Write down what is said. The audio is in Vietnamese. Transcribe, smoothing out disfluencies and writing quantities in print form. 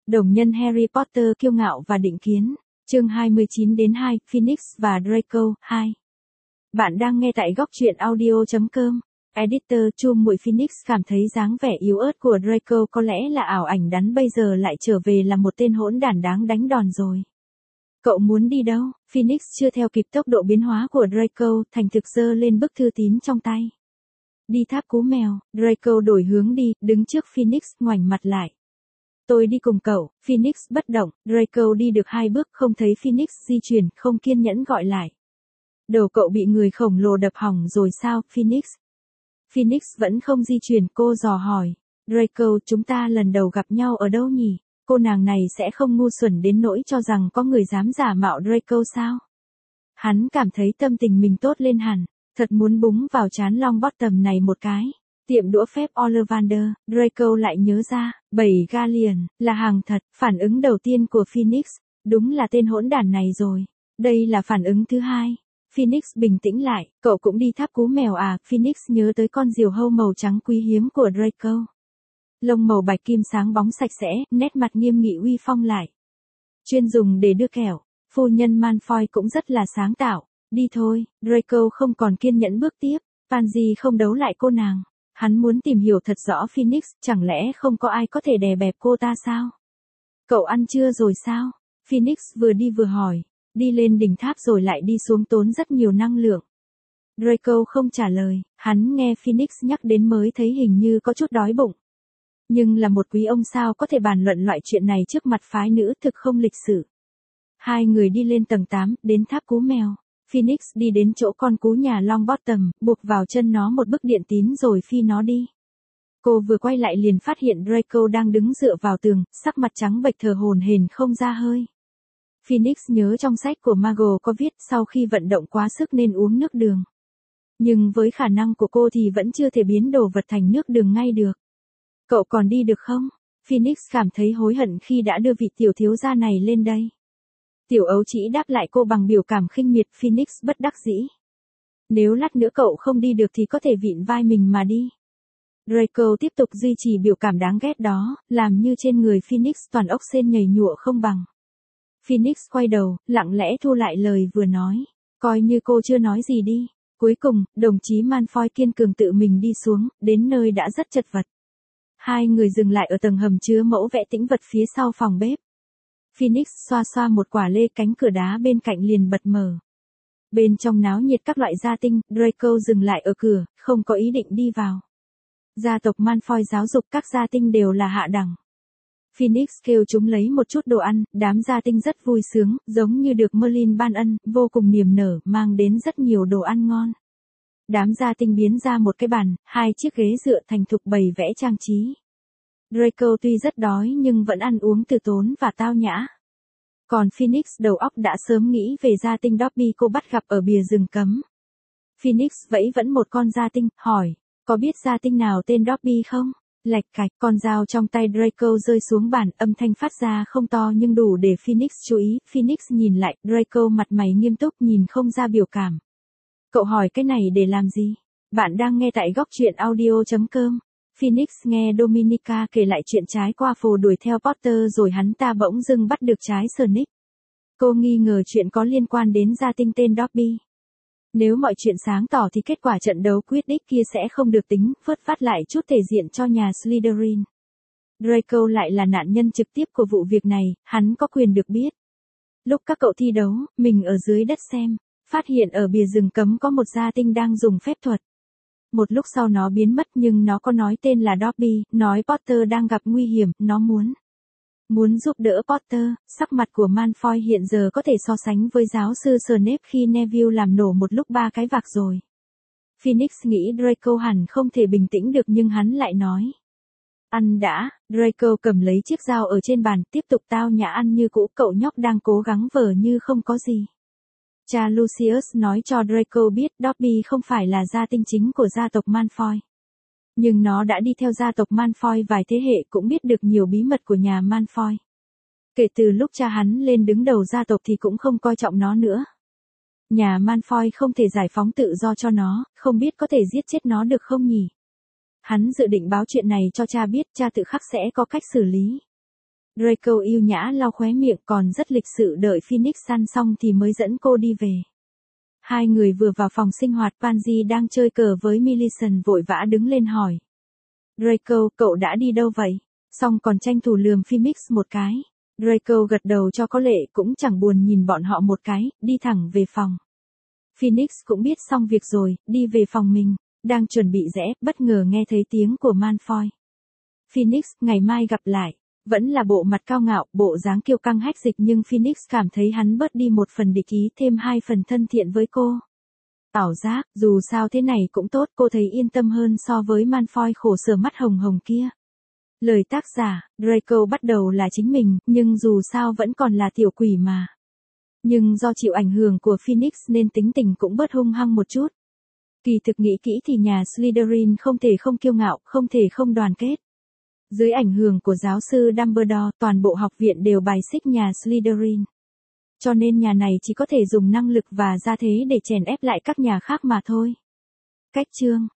Đồng nhân Harry Potter kiêu ngạo và định kiến. Chương 29-2, Phoenix và Draco, 2. Bạn đang nghe tại góc truyện audio.com. Editor Chu Muội Phoenix cảm thấy dáng vẻ yếu ớt của Draco có lẽ là ảo ảnh đắn, bây giờ lại trở về là một tên hỗn đản đáng đánh đòn rồi. Cậu muốn đi đâu? Phoenix chưa theo kịp tốc độ biến hóa của Draco, thành thực giơ lên bức thư tín trong tay. Đi tháp Cú Mèo. Draco đổi hướng đi, đứng trước Phoenix, ngoảnh mặt lại. Tôi đi cùng cậu. Phoenix bất động. Draco đi được 2 bước không thấy Phoenix di chuyển, không kiên nhẫn gọi lại. Đầu cậu bị người khổng lồ đập hỏng rồi sao, Phoenix? Phoenix vẫn không di chuyển, cô dò hỏi. Draco, chúng ta lần đầu gặp nhau ở đâu nhỉ? Cô nàng này sẽ không ngu xuẩn đến nỗi cho rằng có người dám giả mạo Draco sao? Hắn cảm thấy tâm tình mình tốt lên hẳn, thật muốn búng vào trán Longbottom này một cái. Tiệm đũa phép Ollivander, Draco lại nhớ ra, 7 galleon, là hàng thật. Phản ứng đầu tiên của Phoenix, đúng là tên hỗn đản này rồi. Đây là phản ứng thứ hai. Phoenix bình tĩnh lại, cậu cũng đi tháp Cú Mèo à? Phoenix nhớ tới con diều hâu màu trắng quý hiếm của Draco. Lông màu bạch kim sáng bóng sạch sẽ, nét mặt nghiêm nghị uy phong lại. Chuyên dùng để đưa kẹo, phu nhân Malfoy cũng rất là sáng tạo. Đi thôi, Draco không còn kiên nhẫn bước tiếp, Pansy không đấu lại cô nàng. Hắn muốn tìm hiểu thật rõ Phoenix, chẳng lẽ không có ai có thể đè bẹp cô ta sao? Cậu ăn trưa rồi sao? Phoenix vừa đi vừa hỏi. Đi lên đỉnh tháp rồi lại đi xuống tốn rất nhiều năng lượng. Draco không trả lời, hắn nghe Phoenix nhắc đến mới thấy hình như có chút đói bụng. Nhưng là một quý ông sao có thể bàn luận loại chuyện này trước mặt phái nữ, thực không lịch sự. Hai người đi lên tầng 8, đến tháp Cú Mèo. Phoenix đi đến chỗ con cú nhà Longbottom, buộc vào chân nó một bức điện tín rồi phi nó đi. Cô vừa quay lại liền phát hiện Draco đang đứng dựa vào tường, sắc mặt trắng bệch thở hổn hển không ra hơi. Phoenix nhớ trong sách của Muggle có viết sau khi vận động quá sức nên uống nước đường. Nhưng với khả năng của cô thì vẫn chưa thể biến đồ vật thành nước đường ngay được. Cậu còn đi được không? Phoenix cảm thấy hối hận khi đã đưa vị tiểu thiếu gia này lên đây. Tiểu ấu trĩ đáp lại cô bằng biểu cảm khinh miệt. Phoenix bất đắc dĩ. Nếu lát nữa cậu không đi được thì có thể vịn vai mình mà đi. Draco tiếp tục duy trì biểu cảm đáng ghét đó, làm như trên người Phoenix toàn ốc sên nhầy nhụa không bằng. Phoenix quay đầu, lặng lẽ thu lại lời vừa nói. Coi như cô chưa nói gì đi. Cuối cùng, đồng chí Malfoy kiên cường tự mình đi xuống, đến nơi đã rất chật vật. Hai người dừng lại ở tầng hầm chứa mẫu vẽ tĩnh vật phía sau phòng bếp. Phoenix xoa xoa một quả lê, cánh cửa đá bên cạnh liền bật mở. Bên trong náo nhiệt các loại gia tinh, Draco dừng lại ở cửa, không có ý định đi vào. Gia tộc Malfoy giáo dục các gia tinh đều là hạ đẳng. Phoenix kêu chúng lấy một chút đồ ăn, đám gia tinh rất vui sướng, giống như được Merlin ban ân, vô cùng niềm nở, mang đến rất nhiều đồ ăn ngon. Đám gia tinh biến ra một cái bàn, 2 chiếc ghế dựa thành thục bày vẽ trang trí. Draco tuy rất đói nhưng vẫn ăn uống từ tốn và tao nhã. Còn Phoenix đầu óc đã sớm nghĩ về gia tinh Dobby cô bắt gặp ở bìa rừng cấm. Phoenix vẫy vẫn một con gia tinh, hỏi, có biết gia tinh nào tên Dobby không? Lạch cạch, con dao trong tay Draco rơi xuống bàn, âm thanh phát ra không to nhưng đủ để Phoenix chú ý. Phoenix nhìn lại, Draco mặt mày nghiêm túc nhìn không ra biểu cảm. Cậu hỏi cái này để làm gì? Bạn đang nghe tại góc truyện audio.com. Phoenix nghe Dominica kể lại chuyện trái qua phù đuổi theo Potter rồi hắn ta bỗng dưng bắt được trái Snick. Cô nghi ngờ chuyện có liên quan đến gia tinh tên Dobby. Nếu mọi chuyện sáng tỏ thì kết quả trận đấu Quidditch kia sẽ không được tính, phớt vát lại chút thể diện cho nhà Slytherin. Draco lại là nạn nhân trực tiếp của vụ việc này, hắn có quyền được biết. Lúc các cậu thi đấu, mình ở dưới đất xem, phát hiện ở bìa rừng cấm có một gia tinh đang dùng phép thuật. Một lúc sau nó biến mất nhưng nó có nói tên là Dobby, nói Potter đang gặp nguy hiểm, nó muốn giúp đỡ Potter. Sắc mặt của Malfoy hiện giờ có thể so sánh với giáo sư Snape khi Neville làm nổ một lúc 3 cái vạc rồi. Phoenix nghĩ Draco hẳn không thể bình tĩnh được nhưng hắn lại nói. Ăn đã. Draco cầm lấy chiếc dao ở trên bàn, tiếp tục tao nhã ăn như cũ. Cậu nhóc đang cố gắng vờ như không có gì. Cha Lucius nói cho Draco biết Dobby không phải là gia tinh chính của gia tộc Malfoy. Nhưng nó đã đi theo gia tộc Malfoy vài thế hệ, cũng biết được nhiều bí mật của nhà Malfoy. Kể từ lúc cha hắn lên đứng đầu gia tộc thì cũng không coi trọng nó nữa. Nhà Malfoy không thể giải phóng tự do cho nó, không biết có thể giết chết nó được không nhỉ? Hắn dự định báo chuyện này cho cha biết, cha tự khắc sẽ có cách xử lý. Draco yêu nhã lau khóe miệng còn rất lịch sự đợi Phoenix ăn xong thì mới dẫn cô đi về. Hai người vừa vào phòng sinh hoạt, Pansy đang chơi cờ với Millicent vội vã đứng lên hỏi. Draco, cậu đã đi đâu vậy? Xong còn tranh thủ lườm Phoenix một cái. Draco gật đầu cho có lệ cũng chẳng buồn nhìn bọn họ một cái, đi thẳng về phòng. Phoenix cũng biết xong việc rồi, đi về phòng mình, đang chuẩn bị rẽ, bất ngờ nghe thấy tiếng của Malfoy. Phoenix, ngày mai gặp lại. Vẫn là bộ mặt cao ngạo, bộ dáng kiêu căng hách dịch nhưng Phoenix cảm thấy hắn bớt đi một phần địch ý thêm hai phần thân thiện với cô. Ảo giác, dù sao thế này cũng tốt, cô thấy yên tâm hơn so với Malfoy khổ sở mắt hồng hồng kia. Lời tác giả, Draco bắt đầu là chính mình, nhưng dù sao vẫn còn là tiểu quỷ mà. Nhưng do chịu ảnh hưởng của Phoenix nên tính tình cũng bớt hung hăng một chút. Kỳ thực nghĩ kỹ thì nhà Slytherin không thể không kiêu ngạo, không thể không đoàn kết. Dưới ảnh hưởng của giáo sư Dumbledore, toàn bộ học viện đều bài xích nhà Slytherin. Cho nên nhà này chỉ có thể dùng năng lực và gia thế để chèn ép lại các nhà khác mà thôi. Cách chương